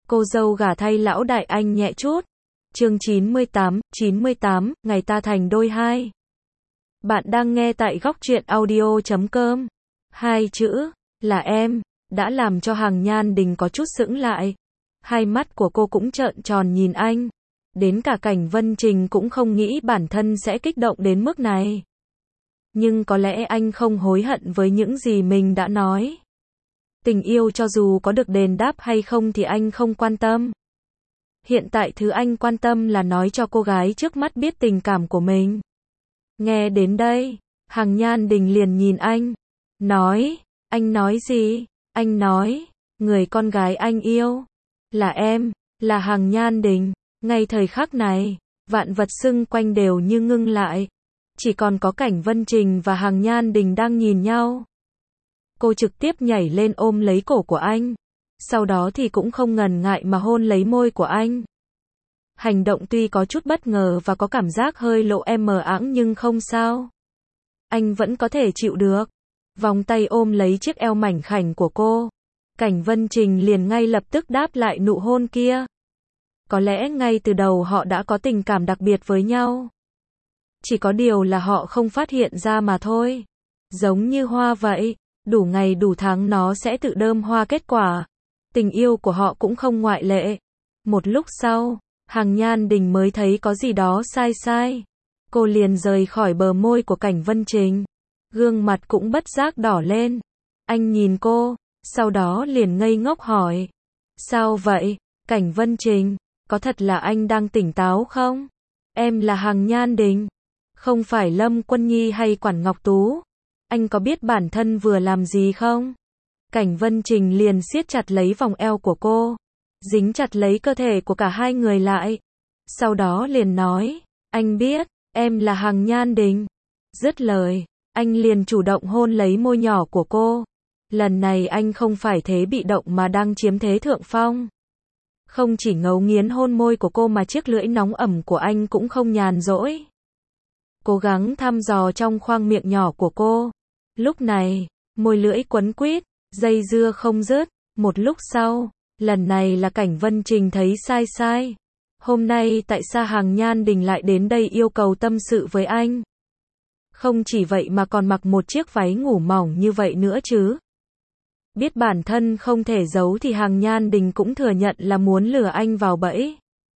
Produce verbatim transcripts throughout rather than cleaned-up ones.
Cô dâu gả thay lão đại anh nhẹ chút. Chương chín mươi tám, chín mươi tám, ngày ta thành đôi hai. Bạn đang nghe tại góc truyện audio chấm com. Hai chữ, là em, đã làm cho Hằng Nhan Đình có chút sững lại. Hai mắt của cô cũng trợn tròn nhìn anh. Đến cả Cảnh Vân Trình cũng không nghĩ bản thân sẽ kích động đến mức này. Nhưng có lẽ anh không hối hận với những gì mình đã nói. Tình yêu cho dù có được đền đáp hay không thì anh không quan tâm. Hiện tại thứ anh quan tâm là nói cho cô gái trước mắt biết tình cảm của mình. Nghe đến đây, Hằng Nhan Đình liền nhìn anh. Nói, anh nói gì? Anh nói, người con gái anh yêu, là em, là Hằng Nhan Đình. Ngay thời khắc này, vạn vật xung quanh đều như ngưng lại. Chỉ còn có Cảnh Vân Trình và Hằng Nhan Đình đang nhìn nhau. Cô trực tiếp nhảy lên ôm lấy cổ của anh. Sau đó thì cũng không ngần ngại mà hôn lấy môi của anh. Hành động tuy có chút bất ngờ và có cảm giác hơi lộ em mờ ẵng nhưng không sao. Anh vẫn có thể chịu được. Vòng tay ôm lấy chiếc eo mảnh khảnh của cô. Cảnh Vân Trình liền ngay lập tức đáp lại nụ hôn kia. Có lẽ ngay từ đầu họ đã có tình cảm đặc biệt với nhau. Chỉ có điều là họ không phát hiện ra mà thôi. Giống như hoa vậy, đủ ngày đủ tháng nó sẽ tự đơm hoa kết quả. Tình yêu của họ cũng không ngoại lệ. Một lúc sau, Hằng Nhan Đình mới thấy có gì đó sai sai. Cô liền rời khỏi bờ môi của Cảnh Vân Trình. Gương mặt cũng bất giác đỏ lên. Anh nhìn cô, sau đó liền ngây ngốc hỏi. Sao vậy, Cảnh Vân Trình, có thật là anh đang tỉnh táo không? Em là Hằng Nhan Đình, không phải Lâm Quân Nhi hay Quản Ngọc Tú. Anh có biết bản thân vừa làm gì không? Cảnh Vân Trình liền siết chặt lấy vòng eo của cô, dính chặt lấy cơ thể của cả hai người lại. Sau đó liền nói, anh biết, em là Hằng Nhan Đình. Dứt lời, anh liền chủ động hôn lấy môi nhỏ của cô. Lần này anh không phải thế bị động mà đang chiếm thế thượng phong. Không chỉ ngấu nghiến hôn môi của cô mà chiếc lưỡi nóng ẩm của anh cũng không nhàn rỗi. Cố gắng thăm dò trong khoang miệng nhỏ của cô. Lúc này, môi lưỡi quấn quýt, dây dưa không dứt. Một lúc sau, lần này là Cảnh Vân Trình thấy sai sai. Hôm nay tại sao Hằng Nhan Đình lại đến đây yêu cầu tâm sự với anh? Không chỉ vậy mà còn mặc một chiếc váy ngủ mỏng như vậy nữa chứ. Biết bản thân không thể giấu thì Hằng Nhan Đình cũng thừa nhận là muốn lừa anh vào bẫy.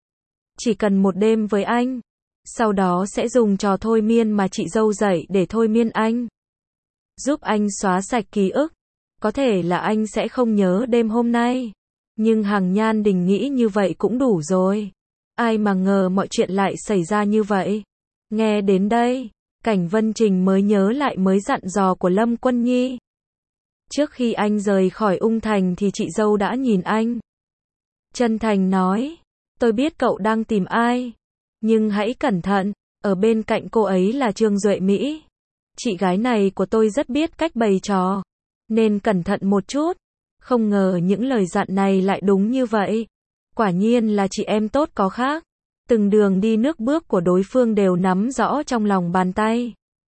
Chỉ cần một đêm với anh. Sau đó sẽ dùng trò thôi miên mà chị dâu dạy để thôi miên anh. Giúp anh xóa sạch ký ức. Có thể là anh sẽ không nhớ đêm hôm nay. Nhưng Hằng Nhan Đình nghĩ như vậy cũng đủ rồi. Ai mà ngờ mọi chuyện lại xảy ra như vậy. Nghe đến đây, Cảnh Vân Trình mới nhớ lại mới dặn dò của Lâm Quân Nhi. Trước khi anh rời khỏi Ung Thành thì chị dâu đã nhìn anh. Chân thành nói, tôi biết cậu đang tìm ai. Nhưng hãy cẩn thận, ở bên cạnh cô ấy là Trương Duệ Mỹ. Chị gái này của tôi rất biết cách bày trò. Nên cẩn thận một chút. Không ngờ những lời dặn này lại đúng như vậy. Quả nhiên là chị em tốt có khác. Từng đường đi nước bước của đối phương đều nắm rõ trong lòng bàn tay.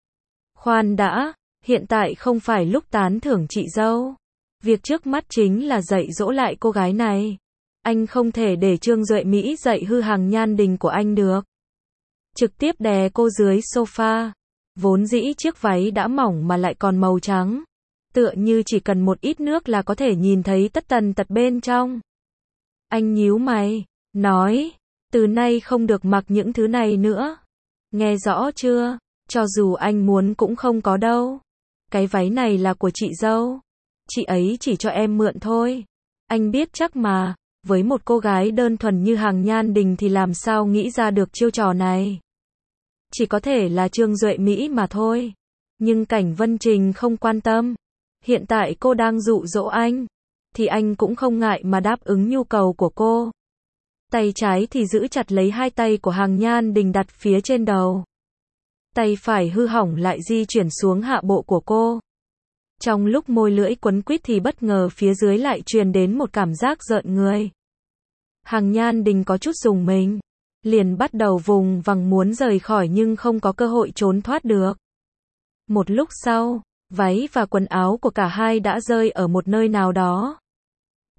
Khoan đã, hiện tại không phải lúc tán thưởng chị dâu. Việc trước mắt chính là dạy dỗ lại cô gái này. Anh không thể để Trương Duệ Mỹ dạy hư Hằng Nhan Đình của anh được. Trực tiếp đè cô dưới sofa. Vốn dĩ chiếc váy đã mỏng mà lại còn màu trắng. Tựa như chỉ cần một ít nước là có thể nhìn thấy tất tần tật bên trong. Anh nhíu mày, nói, từ nay không được mặc những thứ này nữa. Nghe rõ chưa? Cho dù anh muốn cũng không có đâu. Cái váy này là của chị dâu. Chị ấy chỉ cho em mượn thôi. Anh biết chắc mà, với một cô gái đơn thuần như Hằng Nhan Đình thì làm sao nghĩ ra được chiêu trò này. Chỉ có thể là Trương Duệ Mỹ mà thôi. Nhưng Cảnh Vân Trình không quan tâm. Hiện tại cô đang dụ dỗ anh. Thì anh cũng không ngại mà đáp ứng nhu cầu của cô. Tay trái thì giữ chặt lấy hai tay của Hằng Nhan Đình đặt phía trên đầu. Tay phải hư hỏng lại di chuyển xuống hạ bộ của cô. Trong lúc môi lưỡi quấn quýt thì bất ngờ phía dưới lại truyền đến một cảm giác rợn người. Hằng Nhan Đình có chút rùng mình. Liền bắt đầu vùng vằng muốn rời khỏi nhưng không có cơ hội trốn thoát được. Một lúc sau, váy và quần áo của cả hai đã rơi ở một nơi nào đó.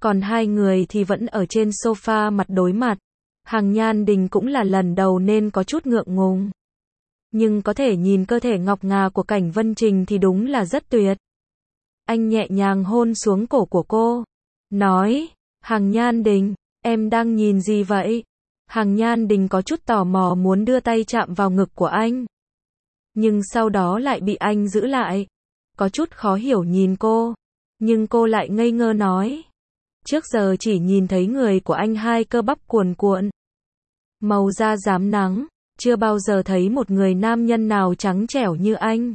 Còn hai người thì vẫn ở trên sofa mặt đối mặt. Hằng Nhan Đình cũng là lần đầu nên có chút ngượng ngùng. Nhưng có thể nhìn cơ thể ngọc ngà của Cảnh Vân Trình thì đúng là rất tuyệt. Anh nhẹ nhàng hôn xuống cổ của cô. Nói, Hằng Nhan Đình, em đang nhìn gì vậy? Hằng Nhan Đình có chút tò mò muốn đưa tay chạm vào ngực của anh. Nhưng sau đó lại bị anh giữ lại. Có chút khó hiểu nhìn cô. Nhưng cô lại ngây ngơ nói. Trước giờ chỉ nhìn thấy người của anh hai cơ bắp cuồn cuộn. Màu da rám nắng. Chưa bao giờ thấy một người nam nhân nào trắng trẻo như anh.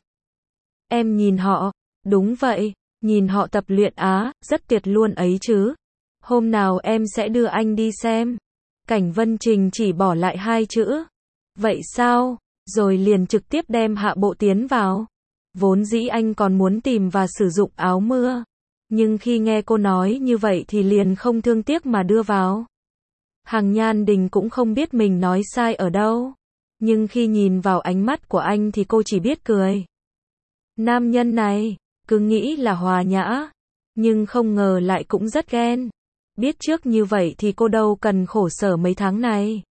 Em nhìn họ. Đúng vậy. Nhìn họ tập luyện á, rất tuyệt luôn ấy chứ. Hôm nào em sẽ đưa anh đi xem. Cảnh Vân Trình chỉ bỏ lại hai chữ. Vậy sao? Rồi liền trực tiếp đem hạ bộ tiến vào. Vốn dĩ anh còn muốn tìm và sử dụng áo mưa. Nhưng khi nghe cô nói như vậy thì liền không thương tiếc mà đưa vào. Hằng Nhan Đình cũng không biết mình nói sai ở đâu. Nhưng khi nhìn vào ánh mắt của anh thì cô chỉ biết cười. Nam nhân này, cứ nghĩ là hòa nhã. Nhưng không ngờ lại cũng rất ghen. Biết trước như vậy thì cô đâu cần khổ sở mấy tháng này.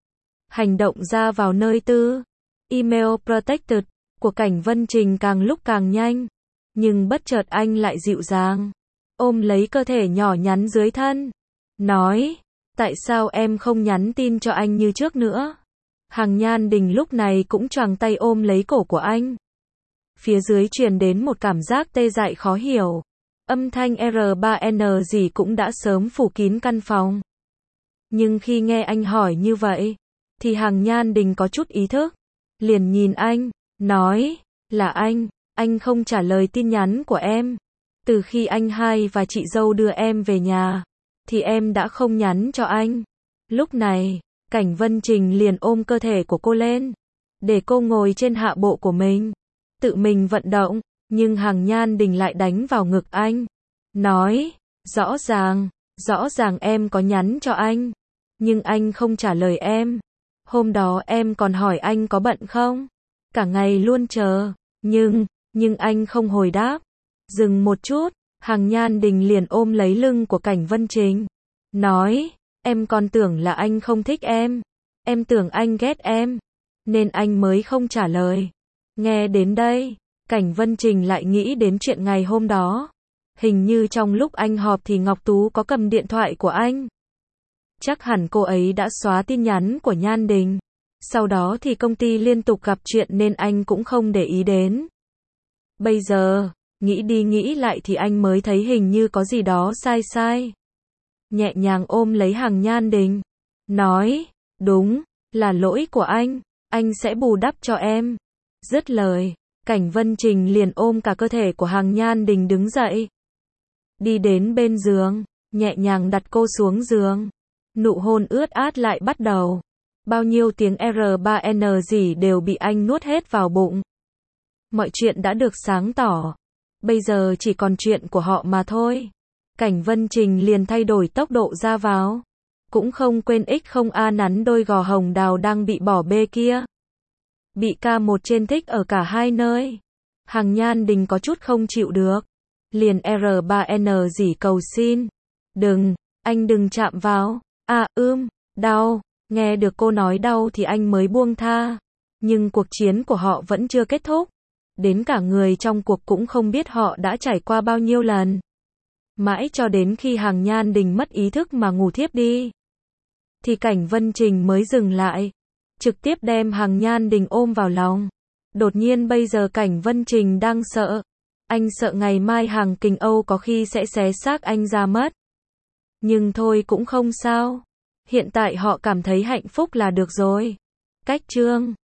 Hành động ra vào nơi tư. Email protected của Cảnh Vân Trình càng lúc càng nhanh. Nhưng bất chợt anh lại dịu dàng. Ôm lấy cơ thể nhỏ nhắn dưới thân. Nói, tại sao em không nhắn tin cho anh như trước nữa? Hằng Nhan Đình lúc này cũng choàng tay ôm lấy cổ của anh. Phía dưới truyền đến một cảm giác tê dại khó hiểu. Âm thanh R ba N gì cũng đã sớm phủ kín căn phòng. Nhưng khi nghe anh hỏi như vậy, thì Hằng Nhan Đình có chút ý thức. Liền nhìn anh, nói, là anh, anh không trả lời tin nhắn của em. Từ khi anh hai và chị dâu đưa em về nhà, thì em đã không nhắn cho anh. Lúc này, Cảnh Vân Trình liền ôm cơ thể của cô lên, để cô ngồi trên hạ bộ của mình, tự mình vận động, nhưng Hằng Nhan Đình lại đánh vào ngực anh. Nói, rõ ràng, rõ ràng em có nhắn cho anh, nhưng anh không trả lời em. Hôm đó em còn hỏi anh có bận không? Cả ngày luôn chờ, nhưng, nhưng anh không hồi đáp. Dừng một chút, Hằng Nhan Đình liền ôm lấy lưng của Cảnh Vân Trình. Nói, em còn tưởng là anh không thích em. Em tưởng anh ghét em. Nên anh mới không trả lời. Nghe đến đây, Cảnh Vân Trình lại nghĩ đến chuyện ngày hôm đó. Hình như trong lúc anh họp thì Ngọc Tú có cầm điện thoại của anh. Chắc hẳn cô ấy đã xóa tin nhắn của Nhan Đình. Sau đó thì công ty liên tục gặp chuyện nên anh cũng không để ý đến. Bây giờ, nghĩ đi nghĩ lại thì anh mới thấy hình như có gì đó sai sai. Nhẹ nhàng ôm lấy Hằng Nhan Đình. Nói, đúng, là lỗi của anh. Anh sẽ bù đắp cho em. Dứt lời, Cảnh Vân Trình liền ôm cả cơ thể của Hằng Nhan Đình đứng dậy. Đi đến bên giường, nhẹ nhàng đặt cô xuống giường. Nụ hôn ướt át lại bắt đầu. Bao nhiêu tiếng R ba N gì đều bị anh nuốt hết vào bụng. Mọi chuyện đã được sáng tỏ. Bây giờ chỉ còn chuyện của họ mà thôi. Cảnh Vân Trình liền thay đổi tốc độ ra vào. Cũng không quên x không a nắn đôi gò hồng đào đang bị bỏ bê kia. Bị ca một trên thích ở cả hai nơi. Hằng Nhan Đình có chút không chịu được. Liền R ba N gì cầu xin. Đừng, anh đừng chạm vào. À ưm, đau. Nghe được cô nói đau thì anh mới buông tha. Nhưng cuộc chiến của họ vẫn chưa kết thúc. Đến cả người trong cuộc cũng không biết họ đã trải qua bao nhiêu lần. Mãi cho đến khi Hằng Nhan Đình mất ý thức mà ngủ thiếp đi. Thì Cảnh Vân Trình mới dừng lại. Trực tiếp đem Hằng Nhan Đình ôm vào lòng. Đột nhiên bây giờ Cảnh Vân Trình đang sợ. Anh sợ ngày mai Hằng Kình Âu có khi sẽ xé xác anh ra mất. Nhưng thôi cũng không sao. Hiện tại họ cảm thấy hạnh phúc là được rồi. Cách chương